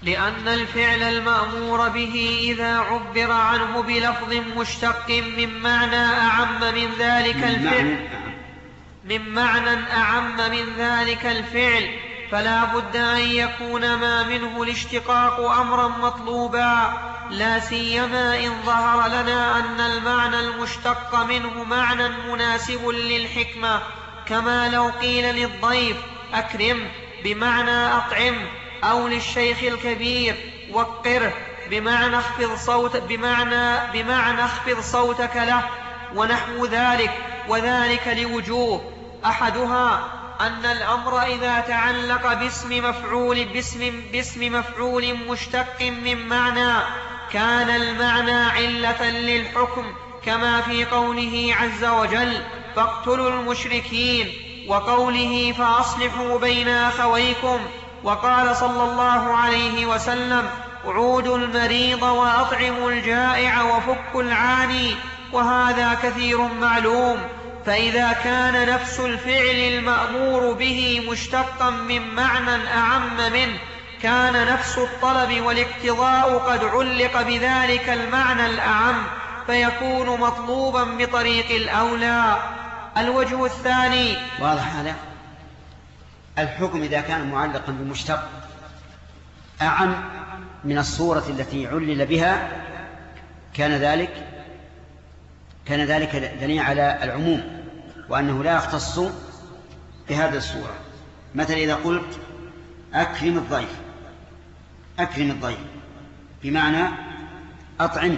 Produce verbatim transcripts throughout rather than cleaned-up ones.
لأن الفعل المأمور به إذا عبر عنه بلفظ مشتق من معنى أعم من ذلك الفعل من معنى أعم من ذلك الفعل فلا بد أن يكون ما منه الاشتقاق أمرا مطلوبا، لا سيما إن ظهر لنا أن المعنى المشتق منه معنى مناسب للحكمة، كما لو قيل للضيف أكرم بمعنى أطعم، أو للشيخ الكبير وقره بمعنى اخفض صوت بمعنى بمعنى اخفض صوتك له ونحو ذلك، وذلك لوجوه: أحدها أن الأمر إذا تعلق باسم مفعول باسم, باسم مفعول مشتق من معنى كان المعنى علة للحكم، كما في قوله عز وجل: فاقتلوا المشركين، وقوله: فأصلحوا بين أخويكم، وقال صلى الله عليه وسلم: عودوا المريض وأطعموا الجائع وفكوا العاني، وهذا كثير معلوم. فإذا كان نفس الفعل المأمور به مشتقا من معنى أعم منه كان نفس الطلب والاقتضاء قد علق بذلك المعنى الأعم، فيكون مطلوبا بطريق الأولى. الوجه الثاني. واضح هذا؟ الحكم إذا كان معلقا بمشتق أعم من الصورة التي علل بها كان ذلك كان ذلك دليل على العموم، وأنه لا يختص بهذه الصورة. مثلا إذا قلت أكرم الضيف، أكرم الضيف بمعنى أطعم،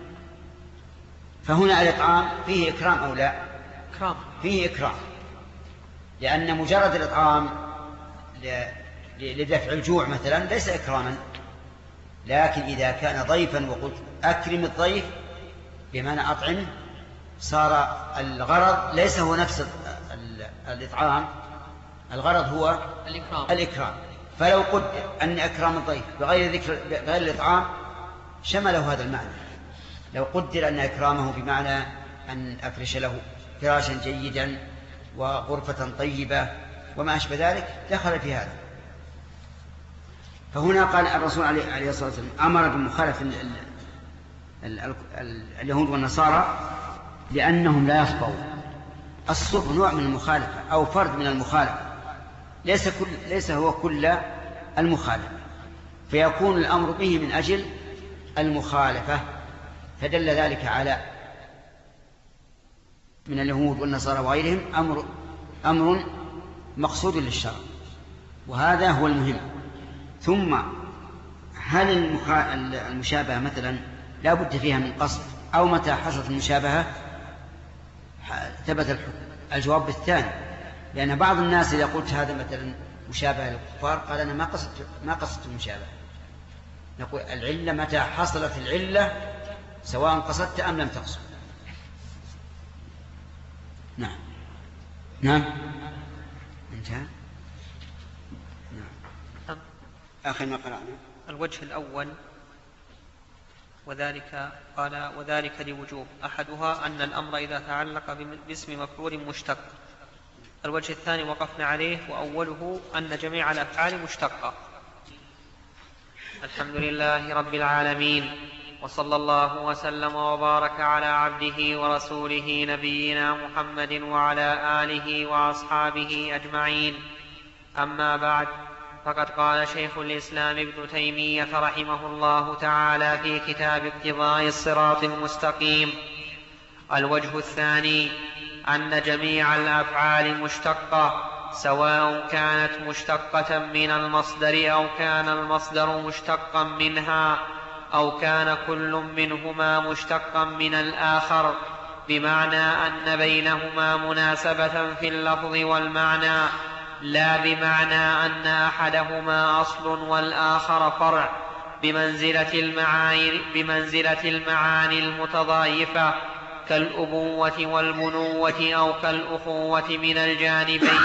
فهنا الإطعام فيه إكرام أو لا؟ إكرام. فيه إكرام، لأن مجرد الإطعام لدفع الجوع مثلا ليس إكراما، لكن إذا كان ضيفا وقلت أكرم الضيف بمعنى أطعم صار الغرض ليس هو نفس الإطعام، الغرض هو الإكرام. الإكرام. فلو قلت أن أكرام الضيف بغير ذكر بغير الإطعام شمله هذا المعنى. لو قدر أن أكرامه بمعنى أن أفرش له فراشا جيدا وغرفة طيبة وما أشبه ذلك دخل في هذا. فهنا قال الرسول عليه الصلاة والسلام أمر بمخالفة اليهود والنصارى لأنهم لا يصبرون. الصبر نوع من المخالفة أو فرد من المخالفة، ليس, كل ليس هو كل المخالفة، فيكون الأمر به من أجل المخالفة، فدل ذلك على من اليهود والنصارى وغيرهم أمر, أمر مقصود للشرع، وهذا هو المهم. ثم هل المشابهة مثلا لا بد فيها من قصد، أو متى حصلت المشابهة ثبت الحكم؟ الجواب بالثاني، لأن بعض الناس إذا قلت هذا مثلا مشابهة للكفار قال أنا ما قصدت ما قصدت المشابهة. نقول العلة متى حصلت العلة سواء قصدت أم لم تقصد. نعم نعم انتهى. نعم آخر ما قرأنا الوجه الأول وذلك قال وذلك لوجوه: أحدها أن الأمر إذا تعلق باسم مفعول مشتق. الوجه الثاني وقفنا عليه، وأوله أن جميع الأفعال مشتقة. الحمد لله رب العالمين، وصلى الله وسلم وبارك على عبده ورسوله نبينا محمد وعلى آله وأصحابه أجمعين. أما بعد، فقد قال شيخ الإسلام ابن تيمية رحمه الله تعالى في كتاب اقتضاء الصراط المستقيم: الوجه الثاني أن جميع الأفعال مشتقة، سواء كانت مشتقة من المصدر أو كان المصدر مشتقا منها، أو كان كل منهما مشتقا من الآخر، بمعنى أن بينهما مناسبة في اللفظ والمعنى، لا بمعنى أن أحدهما أصل والآخر فرع، بمنزلة المعاني, بمنزلة المعاني المتضايفة كالأبوة والبنوة، أو كالأخوة من الجانبين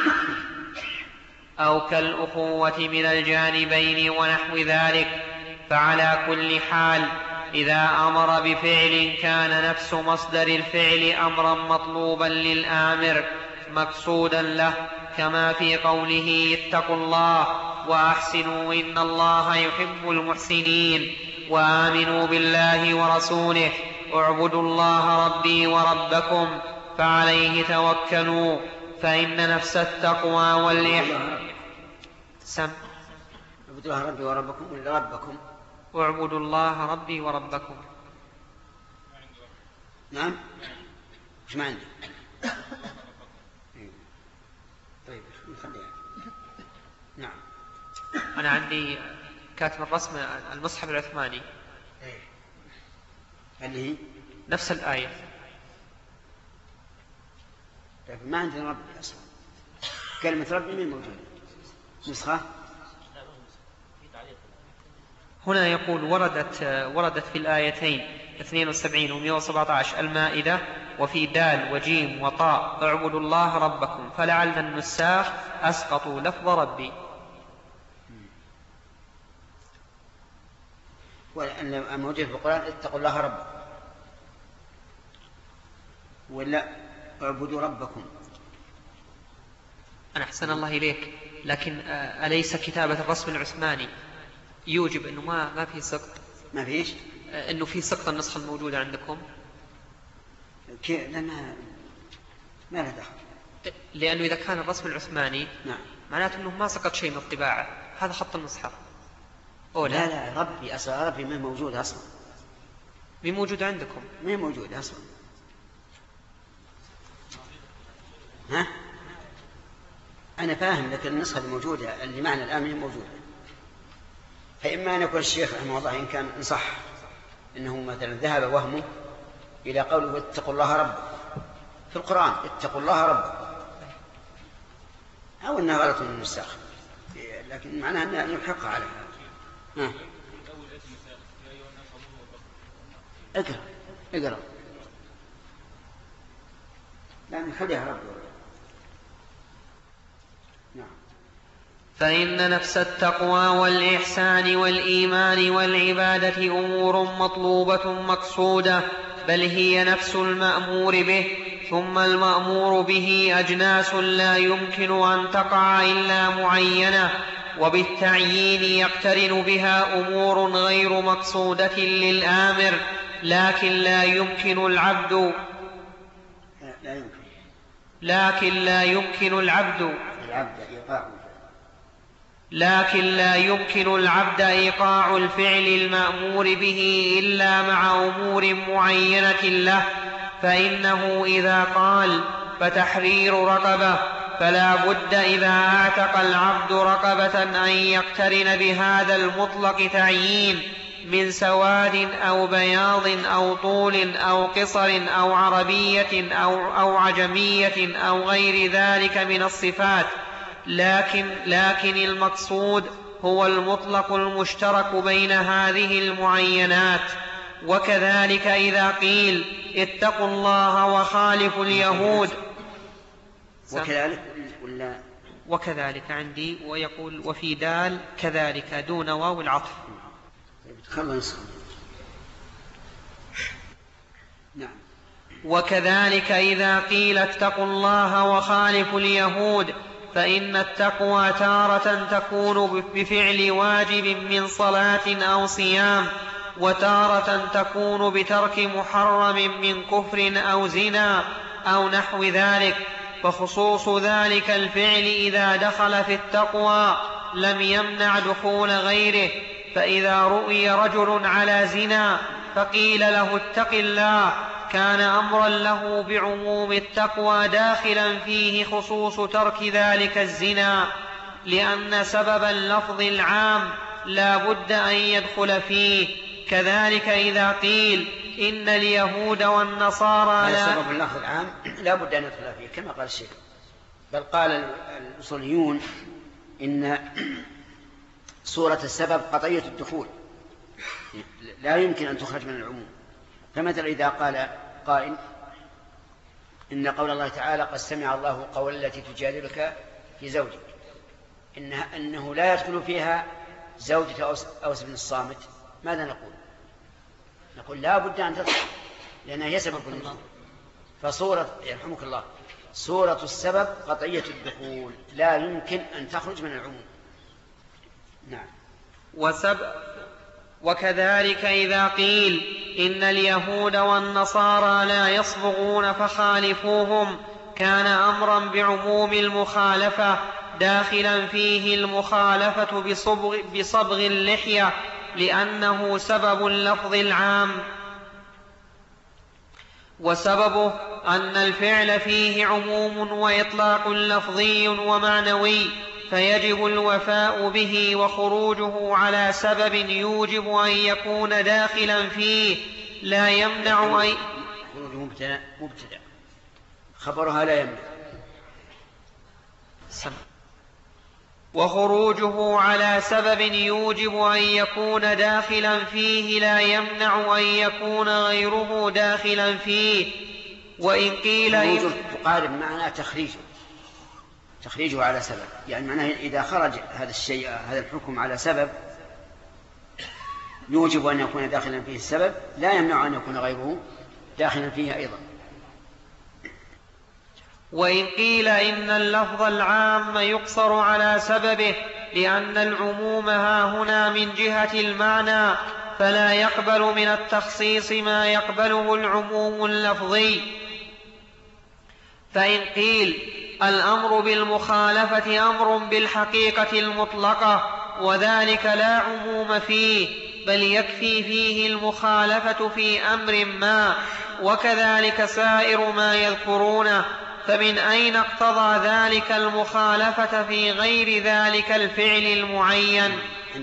أو كالأخوة من الجانبين ونحو ذلك. فعلى كل حال إذا أمر بفعل كان نفس مصدر الفعل أمرا مطلوبا للآمر مقصودا له، كما في قوله اتقوا الله وأحسنوا إن الله يحب المحسنين وآمنوا بالله ورسوله اعبدوا الله ربي وربكم فعليه توكلوا فإن نفس التقوى والإحسان سم اعبدوا الله ربي وربكم ولا ربكم؟ اعبدوا الله ربي وربكم. نعم مش ما عندي. طيب نخليها. نعم أنا عندي كاتب الرسم المصحف العثماني اللي هي نفس الآية. طيب ما عندنا ربي أصلا، كلمة ربي من موجودة نسخة. هنا يقول وردت وردت في الآيتين اثنين وسبعين ومئة وسبعة عشر المائدة وفي دال وجيم وطاء اعبدوا الله ربكم، فلعل النساخ أسقطوا لفظ ربي. والموجود في القرآن اتقوا الله ربكم ولا اعبدوا ربكم. أنا أحسن الله إليك، لكن أليس كتابة الرسم العثماني يوجب أنه ما ما في سقط؟ ما فيش أنه في سقط النسخة الموجودة عندكم؟ كي... لا ما ما له دخل، لأنه إذا كان الرسم العثماني نعم معناته أنه ما سقط شيء من الطباعة، هذا خط المصحف. لا لا ربي أصلا ربي ما موجود أصلا. مين موجود عندكم؟ مين موجود أصلا؟ ها أنا فاهم، لكن النسخة الموجودة اللي معنا الآن مين موجودة. فإما أن يكون الشيخ رحمه الله إن كان صح إنه مثلا ذهب وهمه إلى قوله اتقوا الله ربكم في القرآن اتقوا الله ربكم، أو أنها غلط من النساخ، لكن معناها أن نلحقها على هذا. ها اقرأ اقرأ لا نخليها رب. نعم فإن نفس التقوى والإحسان والإيمان والعبادة أمور مطلوبة مقصودة، بل هي نفس المأمور به، ثم المأمور به أجناس لا يمكن أن تقع إلا معينة، وبالتعيين يقترن بها أمور غير مقصودة للآمر، لكن لا يمكن العبد لا يمكن لكن لا يمكن العبد العبد إيقاع لكن لا يمكن العبد إيقاع الفعل المأمور به إلا مع أمور معينة له، فإنه إذا قال فتحرير رقبة فلا بد إذا اعتق العبد رقبة أن يقترن بهذا المطلق تعيين من سواد أو بياض أو طول أو قصر أو عربية أو, أو عجمية أو غير ذلك من الصفات، لكن, لكن المقصود هو المطلق المشترك بين هذه المعينات. وكذلك إذا قيل اتقوا الله وخالفوا اليهود وكذلك ولا وكذلك عندي ويقول وفي دال كذلك دون واو العطف. خلص. نعم. وكذلك إذا قيل اتقوا الله وخالفوا اليهود فإن التقوى تارة تكون بفعل واجب من صلاة أو صيام، وتارة تكون بترك محرم من كفر أو زنا أو نحو ذلك، فخصوص ذلك الفعل إذا دخل في التقوى لم يمنع دخول غيره. فإذا رؤي رجل على زنا فقيل له اتق الله كان أمرا له بعموم التقوى داخلا فيه خصوص ترك ذلك الزنا، لأن سبب اللفظ العام لا بد أن يدخل فيه. كذلك إذا قيل إن اليهود والنصارى لا سبب اللفظ العام لا بد أن يدخل فيه كما قال الشيخ، بل قال الأصوليون إن صورة السبب قطعية الدخول لا يمكن أن تخرج من العموم. فمثلا إذا قال قائل إن قول الله تعالى قد سمع الله قول التي تجادلك في زوجك إنها أنه لا يدخل فيها زوجة أوس بن الصامت، ماذا نقول؟ نقول لا بد أن تدخل لأنها هي سبب النزول. فصورة يرحمك الله صورة السبب قطعية الدخول لا يمكن أن تخرج من العموم. نعم. وسب وكذلك إذا قيل إن اليهود والنصارى لا يصبغون فخالفوهم كان أمرا بعموم المخالفة داخلا فيه المخالفة بصبغ, بصبغ اللحية لأنه سبب اللفظ العام، وسببه أن الفعل فيه عموم وإطلاق لفظي ومعنوي فيجب الوفاء به، وخروجه على سبب يوجب أن يكون داخلا فيه لا يمنع أي خروجه مبتدأ مبتدأ خبرها لا يمنع سم. وخروجه على سبب يوجب أن يكون داخلا فيه لا يمنع أن يكون غيره داخلا فيه. وإن قيل خروجه تقارب معنى تخريجه تخريجه على سبب، يعني معناه إذا خرج هذا الشيء هذا الحكم على سبب يوجب أن يكون داخلا فيه السبب لا يمنع أن يكون غيره داخلا فيه أيضا. وإن قيل إن اللفظ العام يقصر على سببه لأن العموم ها هنا من جهة المعنى فلا يقبل من التخصيص ما يقبله العموم اللفظي. فإن قيل الأمر بالمخالفة أمر بالحقيقة المطلقة وذلك لا عموم فيه بل يكفي فيه المخالفة في أمر ما وكذلك سائر ما يذكرونه، فمن أين اقتضى ذلك المخالفة في غير ذلك الفعل المعين؟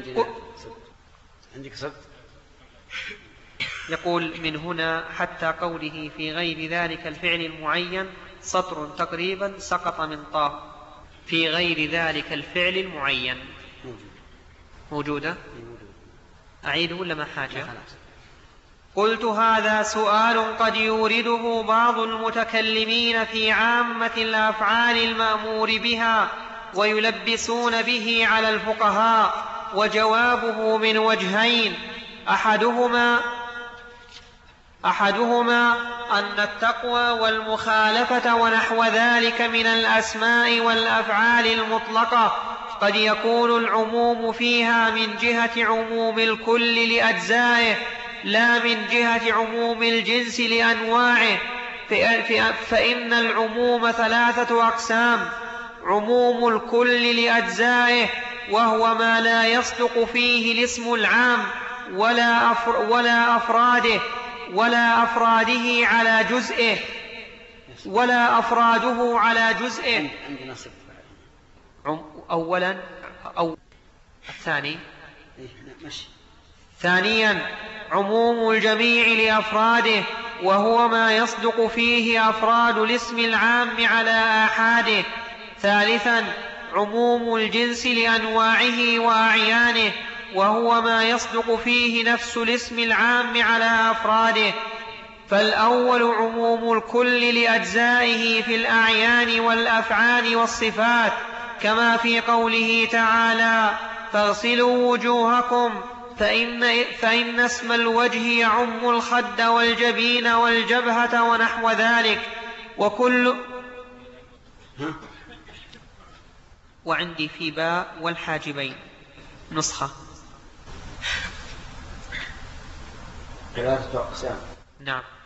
عندك صدق؟ يقول من هنا حتى قوله في غير ذلك الفعل المعين سطر تقريبا سقط من طه. في غير ذلك الفعل المعين موجودة؟ أعيده ولا ما حاجة؟ قلت هذا سؤال قد يورده بعض المتكلمين في عامة الأفعال المأمور بها ويلبسون به على الفقهاء، وجوابه من وجهين: أحدهما أحدهما أن التقوى والمخالفة ونحو ذلك من الأسماء والأفعال المطلقة قد يكون العموم فيها من جهة عموم الكل لأجزائه لا من جهة عموم الجنس لأنواعه، فإن العموم ثلاثة أقسام: عموم الكل لأجزائه وهو ما لا يصدق فيه الاسم العام ولا, أفر ولا أفراده ولا أفراده على جزئه ولا أفراده على جزئه. أولا أو الثاني ثانيا عموم الجميع لأفراده وهو ما يصدق فيه أفراد الاسم العام على آحاده. ثالثا عموم الجنس لأنواعه وأعيانه وهو ما يصدق فيه نفس الاسم العام على أفراده. فالأول عموم الكل لأجزائه في الأعيان والأفعال والصفات كما في قوله تعالى: فاغسلوا وجوهكم فإن, فإن اسم الوجه يعم الخد والجبين والجبهة ونحو ذلك. وكل وعندي في باء والحاجبين نسخة. ثلاثة أقسام. نعم.